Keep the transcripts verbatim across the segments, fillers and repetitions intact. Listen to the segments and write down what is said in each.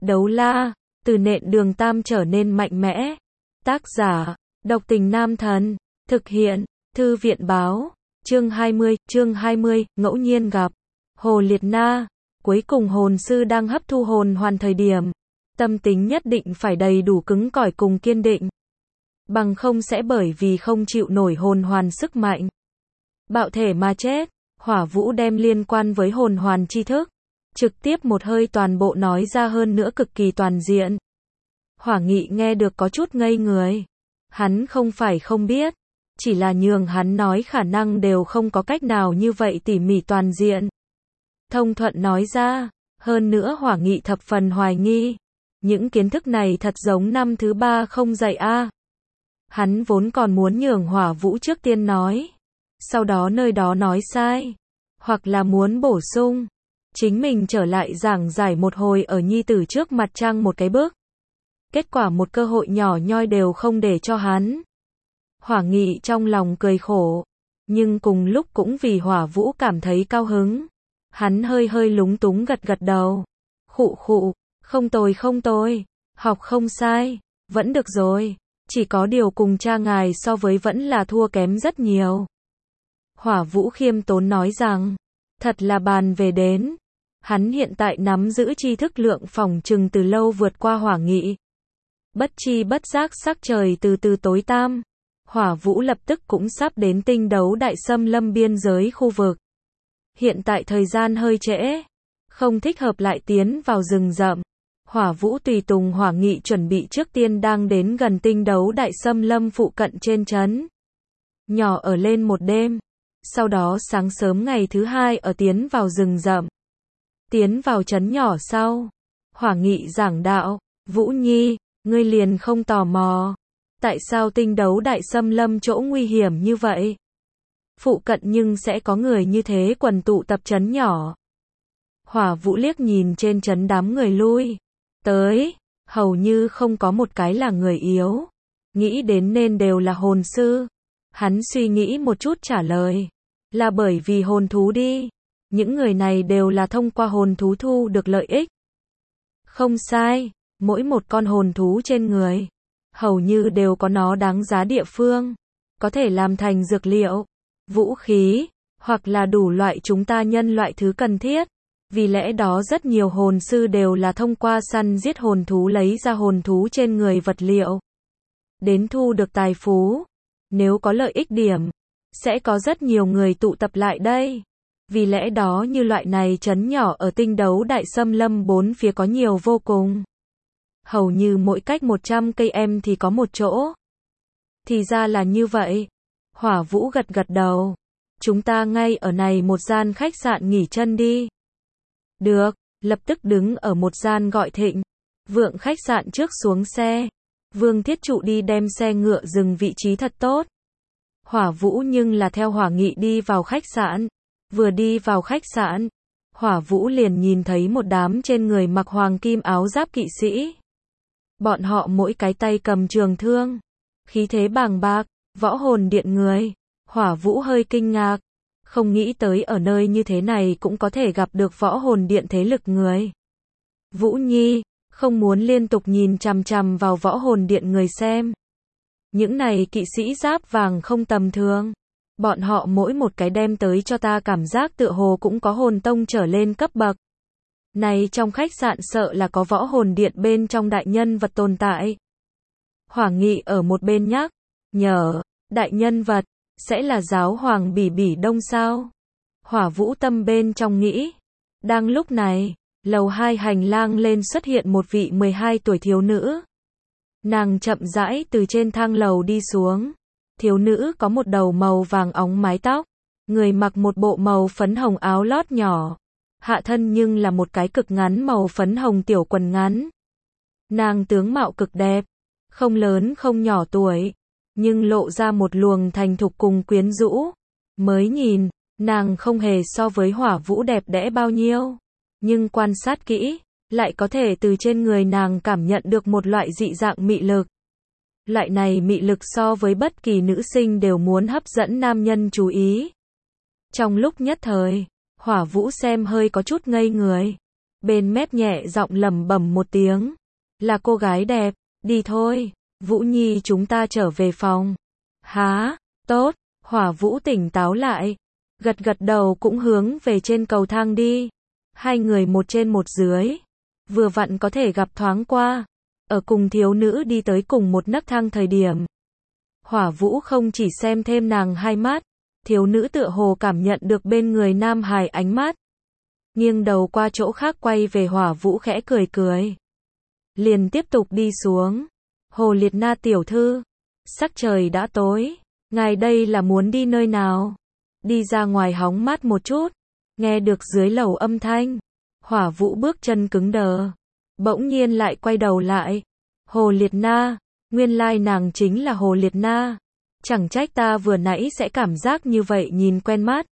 Đấu la, từ nện đường tam trở nên mạnh mẽ. Tác giả, độc tình nam thần. Thực hiện, thư viện báo. Chương hai mươi, chương hai mươi, ngẫu nhiên gặp. Hồ Liệt Na, cuối cùng hồn sư đang hấp thu hồn hoàn thời điểm. Tâm tính nhất định phải đầy đủ cứng cỏi cùng kiên định. Bằng không sẽ bởi vì không chịu nổi hồn hoàn sức mạnh. Bạo thể mà chết. Hỏa Vũ đem liên quan với hồn hoàn tri thức. Trực tiếp một hơi toàn bộ nói ra, hơn nữa cực kỳ toàn diện. Hỏa Nghị nghe được có chút ngây người. Hắn không phải không biết. Chỉ là nhường hắn nói khả năng đều không có cách nào như vậy tỉ mỉ toàn diện. Thông thuận nói ra. Hơn nữa Hỏa Nghị thập phần hoài nghi. Những kiến thức này thật giống năm thứ ba không dạy a. À. Hắn vốn còn muốn nhường Hỏa Vũ trước tiên nói. Sau đó nơi đó nói sai. Hoặc là muốn bổ sung. Chính mình trở lại giảng giải một hồi ở nhi tử trước mặt trang một cái bước. Kết quả một cơ hội nhỏ nhoi đều không để cho hắn. Hỏa Nghị trong lòng cười khổ. Nhưng cùng lúc cũng vì Hỏa Vũ cảm thấy cao hứng. Hắn hơi hơi lúng túng gật gật đầu. Khụ khụ, không tồi không tồi. Học không sai. Vẫn được rồi. Chỉ có điều cùng cha ngài so với vẫn là thua kém rất nhiều. Hỏa Vũ khiêm tốn nói rằng. Thật là bàn về đến. Hắn hiện tại nắm giữ tri thức lượng phỏng chừng từ lâu vượt qua Hỏa Nghị. Bất chi bất giác sắc trời từ từ tối tăm. Hỏa Vũ lập tức cũng sắp đến tinh đấu đại xâm lâm biên giới khu vực. Hiện tại thời gian hơi trễ. Không thích hợp lại tiến vào rừng rậm. Hỏa Vũ tùy tùng Hỏa Nghị chuẩn bị trước tiên đang đến gần tinh đấu đại xâm lâm phụ cận trên trấn. Nhỏ ở lên một đêm. Sau đó sáng sớm ngày thứ hai ở tiến vào rừng rậm. Tiến vào trấn nhỏ sau. Hỏa Nghị giảng đạo. Vũ Nhi, ngươi liền không tò mò. Tại sao tinh đấu đại xâm lâm chỗ nguy hiểm như vậy? Phụ cận nhưng sẽ có người như thế quần tụ tập trấn nhỏ. Hỏa Vũ liếc nhìn trên trấn đám người lui. Tới, hầu như không có một cái là người yếu. Nghĩ đến nên đều là hồn sư. Hắn suy nghĩ một chút trả lời. Là bởi vì hồn thú đi. Những người này đều là thông qua hồn thú thu được lợi ích. Không sai, mỗi một con hồn thú trên người. Hầu như đều có nó đáng giá địa phương. Có thể làm thành dược liệu, vũ khí, hoặc là đủ loại chúng ta nhân loại thứ cần thiết. Vì lẽ đó rất nhiều hồn sư đều là thông qua săn giết hồn thú lấy ra hồn thú trên người vật liệu. Đến thu được tài phú. Nếu có lợi ích điểm, sẽ có rất nhiều người tụ tập lại đây. Vì lẽ đó như loại này trấn nhỏ ở tinh đấu đại xâm lâm bốn phía có nhiều vô cùng. Hầu như mỗi cách một trăm cây em thì có một chỗ. Thì ra là như vậy. Hỏa Vũ gật gật đầu. Chúng ta ngay ở này một gian khách sạn nghỉ chân đi. Được, lập tức đứng ở một gian gọi Thịnh Vượng khách sạn trước xuống xe. Vương Thiết Trụ đi đem xe ngựa dừng vị trí thật tốt. Hỏa Vũ nhưng là theo Hỏa Nghị đi vào khách sạn. Vừa đi vào khách sạn, Hỏa Vũ liền nhìn thấy một đám trên người mặc hoàng kim áo giáp kỵ sĩ. Bọn họ mỗi cái tay cầm trường thương. Khí thế bàng bạc, võ hồn điện người. Hỏa Vũ hơi kinh ngạc. Không nghĩ tới ở nơi như thế này cũng có thể gặp được võ hồn điện thế lực người. Vũ Nhi, không muốn liên tục nhìn chằm chằm vào võ hồn điện người xem. Những này kỵ sĩ giáp vàng không tầm thường. Bọn họ mỗi một cái đem tới cho ta cảm giác tựa hồ cũng có hồn tông trở lên cấp bậc. Này trong khách sạn sợ là có võ hồn điện bên trong đại nhân vật tồn tại. Hỏa Nghị ở một bên nhắc nhở, đại nhân vật sẽ là giáo hoàng Bỉ Bỉ Đông sao? Hỏa Vũ tâm bên trong nghĩ. Đang lúc này, lầu hai hành lang lên xuất hiện một vị mười hai tuổi thiếu nữ. Nàng chậm rãi từ trên thang lầu đi xuống. Thiếu nữ có một đầu màu vàng óng mái tóc, người mặc một bộ màu phấn hồng áo lót nhỏ, hạ thân nhưng là một cái cực ngắn màu phấn hồng tiểu quần ngắn. Nàng tướng mạo cực đẹp, không lớn không nhỏ tuổi, nhưng lộ ra một luồng thành thục cùng quyến rũ. Mới nhìn, nàng không hề so với Hỏa Vũ đẹp đẽ bao nhiêu, nhưng quan sát kỹ, lại có thể từ trên người nàng cảm nhận được một loại dị dạng mị lực. Loại này mị lực so với bất kỳ nữ sinh đều muốn hấp dẫn nam nhân chú ý. Trong lúc nhất thời, Hỏa Vũ xem hơi có chút ngây người. bên mép nhẹ giọng lẩm bẩm một tiếng. Là cô gái đẹp, đi thôi, Vũ Nhi chúng ta trở về phòng. Há, tốt, Hỏa Vũ tỉnh táo lại. Gật gật đầu cũng hướng về trên cầu thang đi. Hai người một trên một dưới. Vừa vặn có thể gặp thoáng qua. Ở cùng thiếu nữ đi tới cùng một nấc thang thời điểm. Hỏa Vũ không chỉ xem thêm nàng hai mắt. Thiếu nữ tựa hồ cảm nhận được bên người Nam Hải ánh mắt. Nghiêng đầu qua chỗ khác quay về Hỏa Vũ khẽ cười cười. Liền tiếp tục đi xuống. Hồ Liệt Na tiểu thư. Sắc trời đã tối. Ngài đây là muốn đi nơi nào? Đi ra ngoài hóng mát một chút. Nghe được dưới lầu âm thanh. Hỏa Vũ bước chân cứng đờ. Bỗng nhiên lại quay đầu lại. Hồ Liệt Na. Nguyên lai nàng chính là Hồ Liệt Na. Chẳng trách ta vừa nãy sẽ cảm giác như vậy nhìn quen mắt.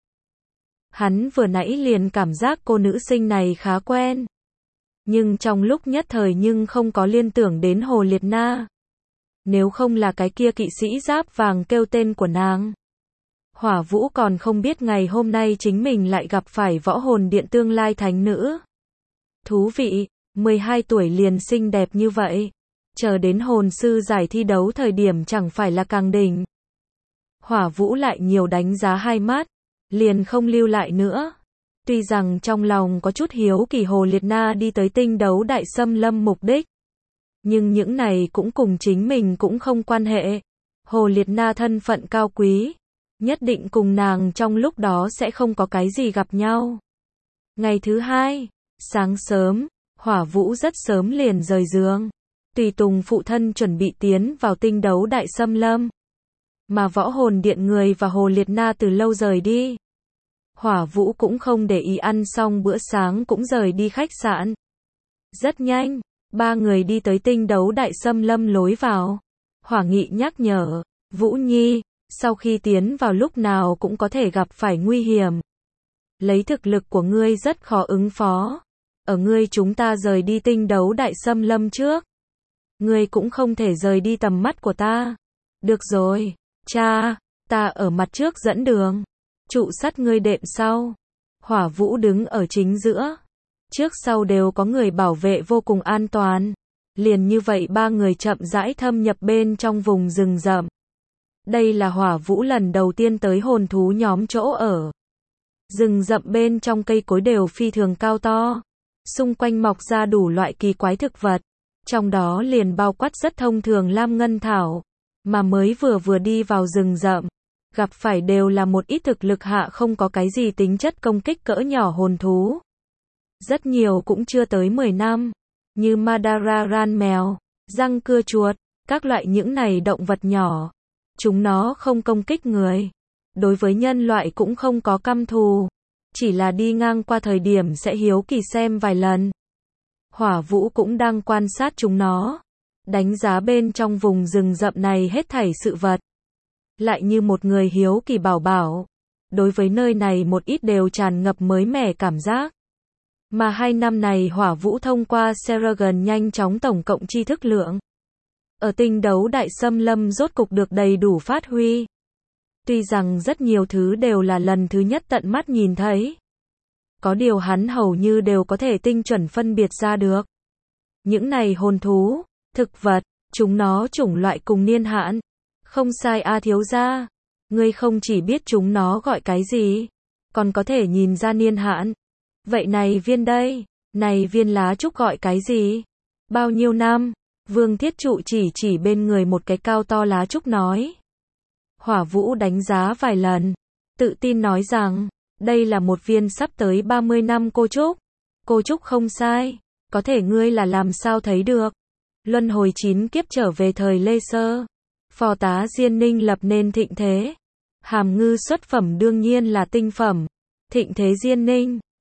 Hắn vừa nãy liền cảm giác cô nữ sinh này khá quen. Nhưng trong lúc nhất thời nhưng không có liên tưởng đến Hồ Liệt Na. Nếu không là cái kia kỵ sĩ giáp vàng kêu tên của nàng. Hỏa Vũ còn không biết ngày hôm nay chính mình lại gặp phải võ hồn điện tương lai thánh nữ. Thú vị, mười hai tuổi liền xinh đẹp như vậy. Chờ đến hồn sư giải thi đấu thời điểm chẳng phải là càng đỉnh. Hỏa Vũ lại nhiều đánh giá hai mắt, liền không lưu lại nữa. Tuy rằng trong lòng có chút hiếu kỳ Hồ Liệt Na đi tới tinh đấu đại xâm lâm mục đích. Nhưng những này cũng cùng chính mình cũng không quan hệ. Hồ Liệt Na thân phận cao quý. Nhất định cùng nàng trong lúc đó sẽ không có cái gì gặp nhau. Ngày thứ hai, sáng sớm, Hỏa Vũ rất sớm liền rời giường. Tùy tùng phụ thân chuẩn bị tiến vào tinh đấu đại xâm lâm. Mà võ hồn điện người và Hồ Liệt Na từ lâu rời đi. Hỏa Vũ cũng không để ý ăn xong bữa sáng cũng rời đi khách sạn. Rất nhanh, ba người đi tới tinh đấu đại xâm lâm lối vào. Hỏa Nghị nhắc nhở, Vũ Nhi, sau khi tiến vào lúc nào cũng có thể gặp phải nguy hiểm. Lấy thực lực của ngươi rất khó ứng phó. Ở ngươi chúng ta rời đi tinh đấu đại xâm lâm trước. Ngươi cũng không thể rời đi tầm mắt của ta. Được rồi, cha, ta ở mặt trước dẫn đường. Trụ sắt ngươi đệm sau. Hỏa Vũ đứng ở chính giữa. Trước sau đều có người bảo vệ vô cùng an toàn. Liền như vậy ba người chậm rãi thâm nhập bên trong vùng rừng rậm. Đây là Hỏa Vũ lần đầu tiên tới hồn thú nhóm chỗ ở. Rừng rậm bên trong cây cối đều phi thường cao to. Xung quanh mọc ra đủ loại kỳ quái thực vật. Trong đó liền bao quát rất thông thường lam ngân thảo. Mà mới vừa vừa đi vào rừng rậm. Gặp phải đều là một ít thực lực hạ không có cái gì tính chất công kích cỡ nhỏ hồn thú. Rất nhiều cũng chưa tới mười năm. Như Madara ran mèo, răng cưa chuột, các loại những này động vật nhỏ. Chúng nó không công kích người. Đối với nhân loại cũng không có căm thù. Chỉ là đi ngang qua thời điểm sẽ hiếu kỳ xem vài lần. Hỏa Vũ cũng đang quan sát chúng nó. Đánh giá bên trong vùng rừng rậm này hết thảy sự vật. Lại như một người hiếu kỳ bảo bảo. Đối với nơi này một ít đều tràn ngập mới mẻ cảm giác. Mà hai năm này Hỏa Vũ thông qua Seragon nhanh chóng tổng cộng tri thức lượng. Ở tinh đấu đại xâm lâm rốt cục được đầy đủ phát huy. Tuy rằng rất nhiều thứ đều là lần thứ nhất tận mắt nhìn thấy. Có điều hắn hầu như đều có thể tinh chuẩn phân biệt ra được. Những này hồn thú, thực vật, chúng nó chủng loại cùng niên hạn. Không sai a thiếu gia. Ngươi không chỉ biết chúng nó gọi cái gì, còn có thể nhìn ra niên hạn. Vậy này viên đây, này viên lá trúc gọi cái gì? Bao nhiêu năm? Vương Thiết Trụ chỉ chỉ bên người một cái cao to lá trúc nói. Hỏa Vũ đánh giá vài lần, tự tin nói rằng, đây là một viên sắp tới ba mươi năm cô trúc. Cô trúc không sai, có thể ngươi là làm sao thấy được? Luân hồi chín kiếp trở về thời Lê Sơ. Phò tá Diên Ninh lập nên thịnh thế. Hàm ngư xuất phẩm đương nhiên là tinh phẩm. Thịnh thế Diên Ninh.